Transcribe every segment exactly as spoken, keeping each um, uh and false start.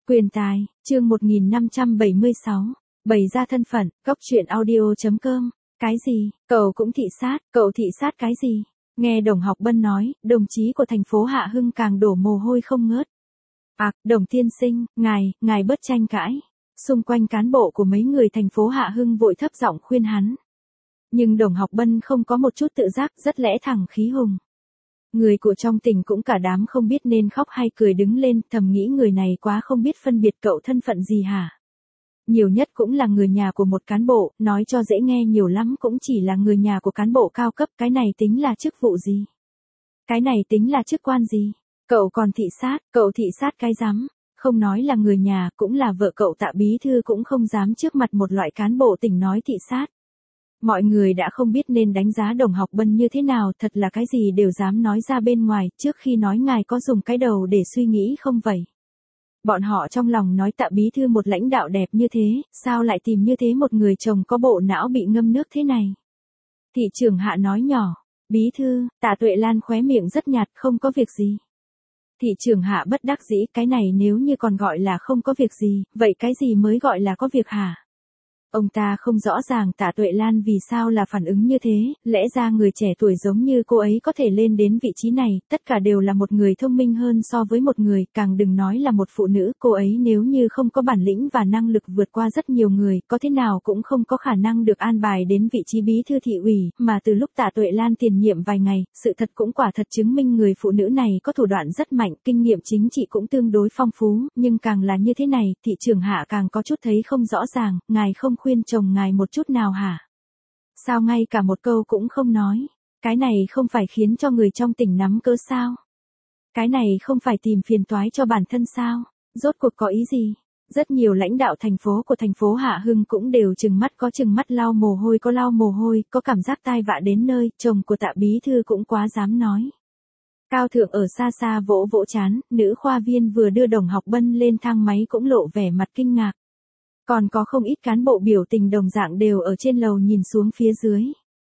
Quyền tài, chương một nghìn năm trăm bảy mươi sáu, bày ra thân phận, góc truyện audio.com, cái gì, cậu cũng thị sát, cậu thị sát cái gì? Nghe Đồng Học Bân nói, đồng chí của thành phố Hạ Hưng càng đổ mồ hôi không ngớt. Ặc, à, Đồng tiên sinh, ngài, ngài bớt tranh cãi. Xung quanh cán bộ của mấy người thành phố Hạ Hưng vội thấp giọng khuyên hắn. Nhưng Đồng Học Bân không có một chút tự giác, rất lẽ thẳng khí hùng. Người của trong tỉnh cũng cả đám không biết nên khóc hay cười đứng lên, thầm nghĩ người này quá không biết phân biệt cậu thân phận gì hả? Nhiều nhất cũng là người nhà của một cán bộ, nói cho dễ nghe nhiều lắm cũng chỉ là người nhà của cán bộ cao cấp, cái này tính là chức vụ gì? Cái này tính là chức quan gì? Cậu còn thị sát, cậu thị sát cái rắm, không nói là người nhà, cũng là vợ cậu Tạ bí thư cũng không dám trước mặt một loại cán bộ tỉnh nói thị sát. Mọi người đã không biết nên đánh giá Đồng Học Bân như thế nào, thật là cái gì đều dám nói ra bên ngoài, trước khi nói ngài có dùng cái đầu để suy nghĩ không vậy? Bọn họ trong lòng nói Tạ bí thư một lãnh đạo đẹp như thế, sao lại tìm như thế một người chồng có bộ não bị ngâm nước thế này? Thị trưởng Hạ nói nhỏ, bí thư, Tạ Tuệ Lan khóe miệng rất nhạt, không có việc gì. Thị trưởng Hạ bất đắc dĩ, cái này nếu như còn gọi là không có việc gì, vậy cái gì mới gọi là có việc hả? Ông ta không rõ ràng Tạ Tuệ Lan vì sao là phản ứng như thế, lẽ ra người trẻ tuổi giống như cô ấy có thể lên đến vị trí này, tất cả đều là một người thông minh hơn so với một người, càng đừng nói là một phụ nữ, cô ấy nếu như không có bản lĩnh và năng lực vượt qua rất nhiều người, có thế nào cũng không có khả năng được an bài đến vị trí bí thư thị ủy, mà từ lúc Tạ Tuệ Lan tiền nhiệm vài ngày, sự thật cũng quả thật chứng minh người phụ nữ này có thủ đoạn rất mạnh, kinh nghiệm chính trị cũng tương đối phong phú, nhưng càng là như thế này, thị trưởng Hạ càng có chút thấy không rõ ràng, ngài không khuyên chồng ngài một chút nào hả? Sao ngay cả một câu cũng không nói? Cái này không phải khiến cho người trong tỉnh nắm cớ sao? Cái này không phải tìm phiền toái cho bản thân sao? Rốt cuộc có ý gì? Rất nhiều lãnh đạo thành phố của thành phố Hạ Hưng cũng đều chừng mắt có chừng mắt, lau mồ hôi có lau mồ hôi, có cảm giác tai vạ đến nơi, chồng của Tạ bí thư cũng quá dám nói. Cao Thượng ở xa xa vỗ vỗ chán, nữ khoa viên vừa đưa Đồng Học Bân lên thang máy cũng lộ vẻ mặt kinh ngạc. Còn có không ít cán bộ biểu tình đồng dạng đều ở trên lầu nhìn xuống phía dưới.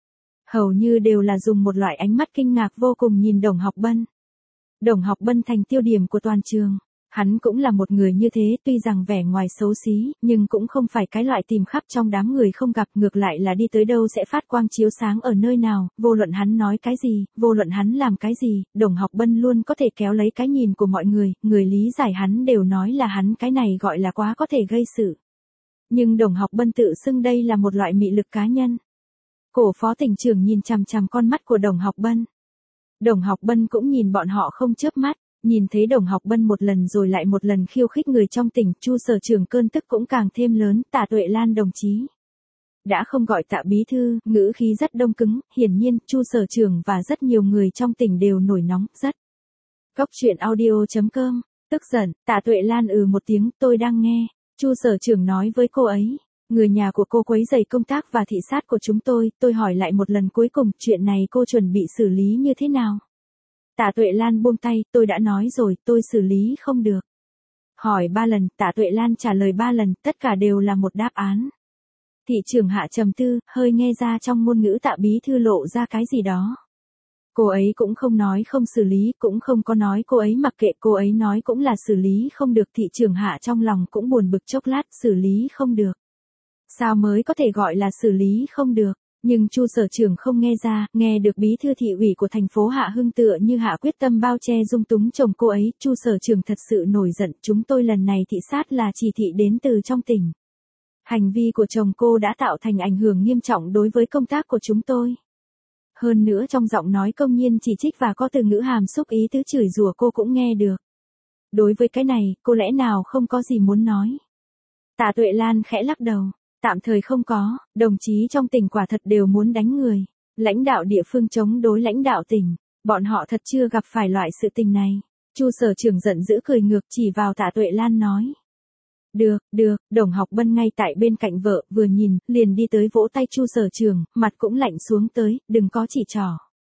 Hầu như đều là dùng một loại ánh mắt kinh ngạc vô cùng nhìn Đồng Học Bân. Đồng Học Bân thành tiêu điểm của toàn trường. Hắn cũng là một người như thế, tuy rằng vẻ ngoài xấu xí, nhưng cũng không phải cái loại tìm khắp trong đám người không gặp, ngược lại là đi tới đâu sẽ phát quang chiếu sáng ở nơi nào, vô luận hắn nói cái gì, vô luận hắn làm cái gì, Đồng Học Bân luôn có thể kéo lấy cái nhìn của mọi người, người lý giải hắn đều nói là hắn cái này gọi là quá có thể gây sự. Nhưng Đồng Học Bân tự xưng đây là một loại mị lực cá nhân. Cổ phó tỉnh trưởng nhìn chằm chằm con mắt của Đồng Học Bân. Đồng Học Bân cũng nhìn bọn họ không chớp mắt, nhìn thấy Đồng Học Bân một lần rồi lại một lần khiêu khích người trong tỉnh, Chu sở trưởng cơn tức cũng càng thêm lớn, Tạ Tuệ Lan đồng chí. Đã không gọi Tạ bí thư, ngữ khí rất đông cứng, hiển nhiên, Chu sở trưởng và rất nhiều người trong tỉnh đều nổi nóng, rất. Góc truyện audio.com, tức giận, Tạ Tuệ Lan ừ một tiếng, tôi đang nghe. Chu sở trưởng nói với cô ấy, người nhà của cô quấy rầy công tác và thị sát của chúng tôi, tôi hỏi lại một lần cuối cùng, chuyện này cô chuẩn bị xử lý như thế nào? Tạ Tuệ Lan buông tay, tôi đã nói rồi, tôi xử lý không được. Hỏi ba lần, Tạ Tuệ Lan trả lời ba lần, tất cả đều là một đáp án. Thị trưởng Hạ trầm tư, hơi nghe ra trong ngôn ngữ Tạ bí thư lộ ra cái gì đó. Cô ấy cũng không nói không xử lý, cũng không có nói cô ấy mặc kệ, cô ấy nói cũng là xử lý không được. Thị trưởng Hạ trong lòng cũng buồn bực chốc lát, xử lý không được. Sao mới có thể gọi là xử lý không được? Nhưng Chu sở trưởng không nghe ra, nghe được bí thư thị ủy của thành phố Hạ Hưng tựa như hạ quyết tâm bao che dung túng chồng cô ấy, Chu sở trưởng thật sự nổi giận, chúng tôi lần này thị sát là chỉ thị đến từ trong tỉnh. Hành vi của chồng cô đã tạo thành ảnh hưởng nghiêm trọng đối với công tác của chúng tôi. Hơn nữa trong giọng nói công nhiên chỉ trích và có từ ngữ hàm xúc ý tứ chửi rủa cô cũng nghe được. Đối với cái này, cô lẽ nào không có gì muốn nói? Tạ Tuệ Lan khẽ lắc đầu. Tạm thời không có, đồng chí trong tỉnh quả thật đều muốn đánh người. Lãnh đạo địa phương chống đối lãnh đạo tỉnh, bọn họ thật chưa gặp phải loại sự tình này. Chu sở trưởng giận dữ cười ngược chỉ vào Tạ Tuệ Lan nói. Được, được, Đồng Học Bân ngay tại bên cạnh vợ, vừa nhìn, liền đi tới vỗ tay Chu sở trưởng, mặt cũng lạnh xuống tới, đừng có chỉ trỏ.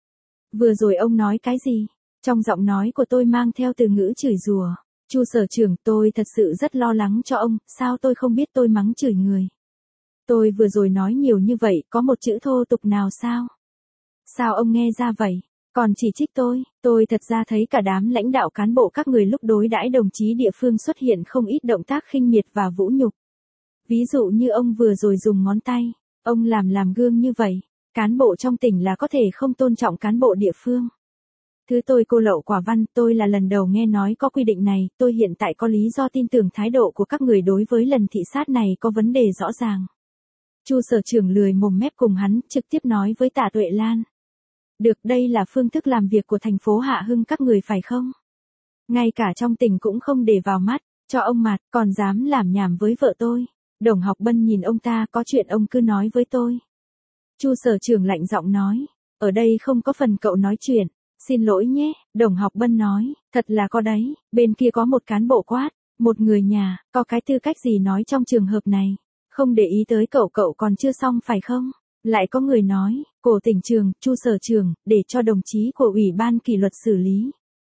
Vừa rồi ông nói cái gì? Trong giọng nói của tôi mang theo từ ngữ chửi rủa. Chu sở trưởng, tôi thật sự rất lo lắng cho ông, sao tôi không biết tôi mắng chửi người. Tôi vừa rồi nói nhiều như vậy, có một chữ thô tục nào sao? Sao ông nghe ra vậy? Còn chỉ trích tôi, tôi thật ra thấy cả đám lãnh đạo cán bộ các người lúc đối đãi đồng chí địa phương xuất hiện không ít động tác khinh miệt và vũ nhục. Ví dụ như ông vừa rồi dùng ngón tay, ông làm làm gương như vậy, cán bộ trong tỉnh là có thể không tôn trọng cán bộ địa phương. Thứ tôi cô Lậu Quả Văn, tôi là lần đầu nghe nói có quy định này, tôi hiện tại có lý do tin tưởng thái độ của các người đối với lần thị sát này có vấn đề rõ ràng. Chu sở trưởng lười mồm mép cùng hắn, trực tiếp nói với Tạ Tuệ Lan. Được, đây là phương thức làm việc của thành phố Hạ Hưng các người phải không? Ngay cả trong tỉnh cũng không để vào mắt, cho ông mặt, còn dám làm nhảm với vợ tôi. Đồng Học Bân nhìn ông ta, có chuyện ông cứ nói với tôi. Chu sở trưởng lạnh giọng nói, ở đây không có phần cậu nói chuyện. Xin lỗi nhé, Đồng Học Bân nói, thật là có đấy, bên kia có một cán bộ quát, một người nhà, có cái tư cách gì nói trong trường hợp này, không để ý tới cậu cậu còn chưa xong phải không? Lại có người nói, Cổ tỉnh trường, Chu sở trưởng, để cho đồng chí của Ủy ban kỷ luật xử lý.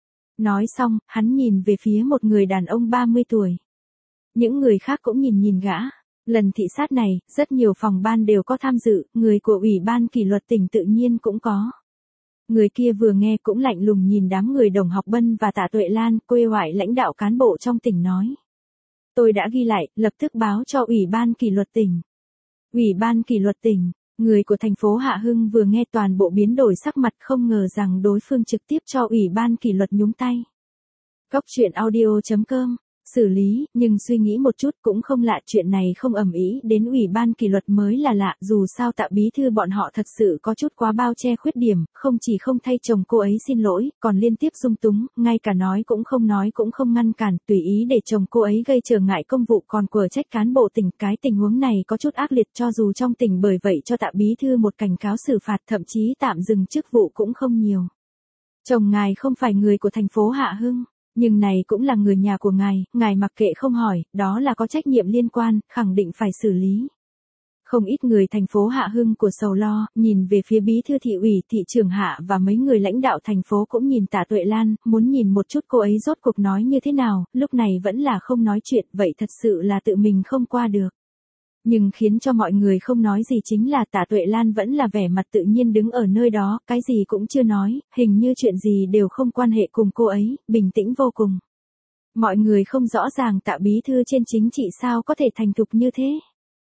Nói xong, hắn nhìn về phía một người đàn ông ba mươi tuổi. Những người khác cũng nhìn nhìn gã. Lần thị sát này, rất nhiều phòng ban đều có tham dự, người của Ủy ban kỷ luật tỉnh tự nhiên cũng có. Người kia vừa nghe cũng lạnh lùng nhìn đám người Đồng Học Bân và Tạ Tuệ Lan, quê ngoại lãnh đạo cán bộ trong tỉnh nói. Tôi đã ghi lại, lập tức báo cho Ủy ban kỷ luật tỉnh. Ủy ban kỷ luật tỉnh, người của thành phố Hạ Hưng vừa nghe toàn bộ biến đổi sắc mặt, không ngờ rằng đối phương trực tiếp cho Ủy ban kỷ luật nhúng tay. Góc truyện audio chấm com xử lý, nhưng suy nghĩ một chút cũng không lạ, chuyện này không ầm ĩ đến Ủy ban kỷ luật mới là lạ, dù sao Tạ bí thư bọn họ thật sự có chút quá bao che khuyết điểm, không chỉ không thay chồng cô ấy xin lỗi, còn liên tiếp dung túng, ngay cả nói cũng không nói cũng không ngăn cản, tùy ý để chồng cô ấy gây trở ngại công vụ, còn quở trách cán bộ tỉnh. Cái tình huống này có chút ác liệt, cho dù trong tỉnh bởi vậy cho Tạ bí thư một cảnh cáo xử phạt, thậm chí tạm dừng chức vụ cũng không nhiều. Chồng ngài không phải người của thành phố Hạ Hưng. Nhưng này cũng là người nhà của ngài, ngài mặc kệ không hỏi, đó là có trách nhiệm liên quan, khẳng định phải xử lý. Không ít người thành phố Hạ Hưng của sầu lo, nhìn về phía bí thư thị ủy, thị trưởng Hạ và mấy người lãnh đạo thành phố cũng nhìn Tạ Tuệ Lan, muốn nhìn một chút cô ấy rốt cuộc nói như thế nào, lúc này vẫn là không nói chuyện, vậy thật sự là tự mình không qua được. Nhưng khiến cho mọi người không nói gì chính là Tạ Tuệ Lan vẫn là vẻ mặt tự nhiên đứng ở nơi đó, cái gì cũng chưa nói, hình như chuyện gì đều không quan hệ cùng cô ấy, bình tĩnh vô cùng. Mọi người không rõ ràng Tạ bí thư trên chính trị sao có thể thành thục như thế.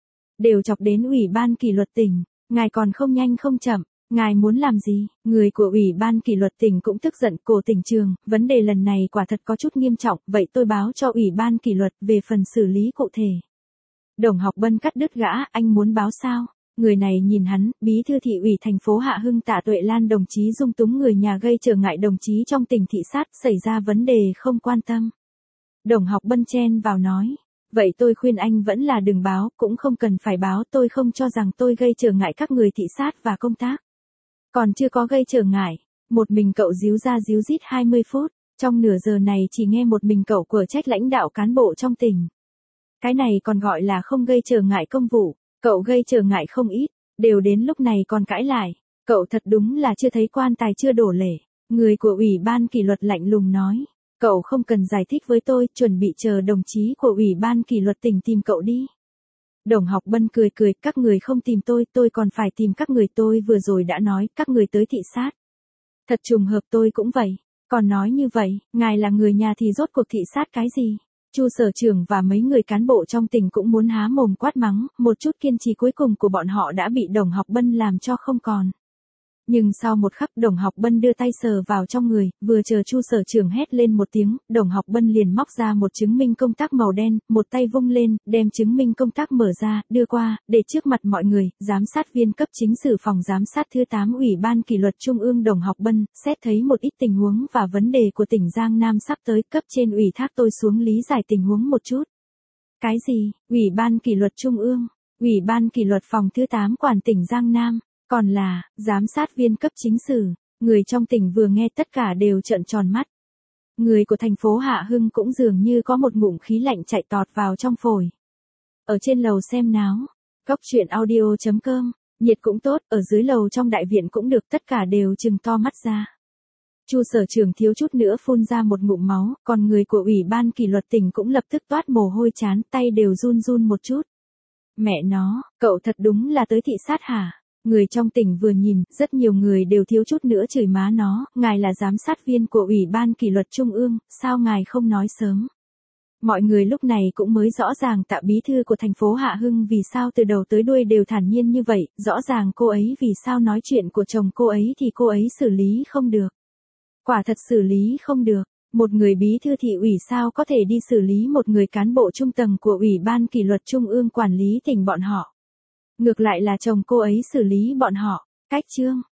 Đều chọc đến Ủy ban kỷ luật tỉnh, ngài còn không nhanh không chậm, ngài muốn làm gì? Người của Ủy ban kỷ luật tỉnh cũng tức giận, Cổ tỉnh trường, vấn đề lần này quả thật có chút nghiêm trọng, vậy tôi báo cho Ủy ban kỷ luật về phần xử lý cụ thể. Đồng Học Bân cắt đứt gã, anh muốn báo sao? Người này nhìn hắn, bí thư thị ủy thành phố Hạ Hưng Tạ Tuệ Lan đồng chí dung túng người nhà gây trở ngại đồng chí trong tỉnh thị sát, xảy ra vấn đề không quan tâm. Đồng Học Bân chen vào nói, vậy tôi khuyên anh vẫn là đừng báo, cũng không cần phải báo, tôi không cho rằng tôi gây trở ngại các người thị sát và công tác. Còn chưa có gây trở ngại, một mình cậu díu ra díu dít hai mươi phút, trong nửa giờ này chỉ nghe một mình cậu quở trách lãnh đạo cán bộ trong tỉnh. Cái này còn gọi là không gây trở ngại công vụ, cậu gây trở ngại không ít, đều đến lúc này còn cãi lại, cậu thật đúng là chưa thấy quan tài chưa đổ lễ. Người của Ủy ban kỷ luật lạnh lùng nói, cậu không cần giải thích với tôi, chuẩn bị chờ đồng chí của Ủy ban kỷ luật tỉnh tìm cậu đi. Đồng Học Bân cười cười, các người không tìm tôi, tôi còn phải tìm các người, tôi vừa rồi đã nói, các người tới thị sát. Thật trùng hợp tôi cũng vậy, còn nói như vậy, ngài là người nhà thì rốt cuộc thị sát cái gì? Chu sở trưởng và mấy người cán bộ trong tỉnh cũng muốn há mồm quát mắng, một chút kiên trì cuối cùng của bọn họ đã bị Đồng Học Bân làm cho không còn. Nhưng sau một khắc Đồng Học Bân đưa tay sờ vào trong người, vừa chờ Chu sở trưởng hét lên một tiếng, Đồng Học Bân liền móc ra một chứng minh công tác màu đen, một tay vung lên, đem chứng minh công tác mở ra, đưa qua, để trước mặt mọi người, giám sát viên cấp chính sử phòng giám sát thứ tám Ủy ban kỷ luật Trung ương Đồng Học Bân, xét thấy một ít tình huống và vấn đề của tỉnh Giang Nam sắp tới, cấp trên ủy thác tôi xuống lý giải tình huống một chút. Cái gì? Ủy ban kỷ luật Trung ương, Ủy ban kỷ luật phòng thứ tám quản tỉnh Giang Nam. Còn là, giám sát viên cấp chính sử, người trong tỉnh vừa nghe tất cả đều trợn tròn mắt. Người của thành phố Hạ Hưng cũng dường như có một ngụm khí lạnh chạy tọt vào trong phổi. Ở trên lầu xem náo, góc truyện audio chấm com, nhiệt cũng tốt, ở dưới lầu trong đại viện cũng được, tất cả đều trừng to mắt ra. Chu sở trưởng thiếu chút nữa phun ra một ngụm máu, còn người của Ủy ban kỷ luật tỉnh cũng lập tức toát mồ hôi chán, tay đều run run một chút. Mẹ nó, cậu thật đúng là tới thị sát hả? Người trong tỉnh vừa nhìn, rất nhiều người đều thiếu chút nữa chửi má nó, ngài là giám sát viên của Ủy ban Kỷ luật Trung ương, sao ngài không nói sớm? Mọi người lúc này cũng mới rõ ràng Tạ bí thư của thành phố Hạ Hưng vì sao từ đầu tới đuôi đều thản nhiên như vậy, rõ ràng cô ấy vì sao nói chuyện của chồng cô ấy thì cô ấy xử lý không được. Quả thật xử lý không được, một người bí thư thị ủy sao có thể đi xử lý một người cán bộ trung tầng của Ủy ban Kỷ luật Trung ương quản lý tỉnh bọn họ. Ngược lại là chồng cô ấy xử lý bọn họ, cách chương.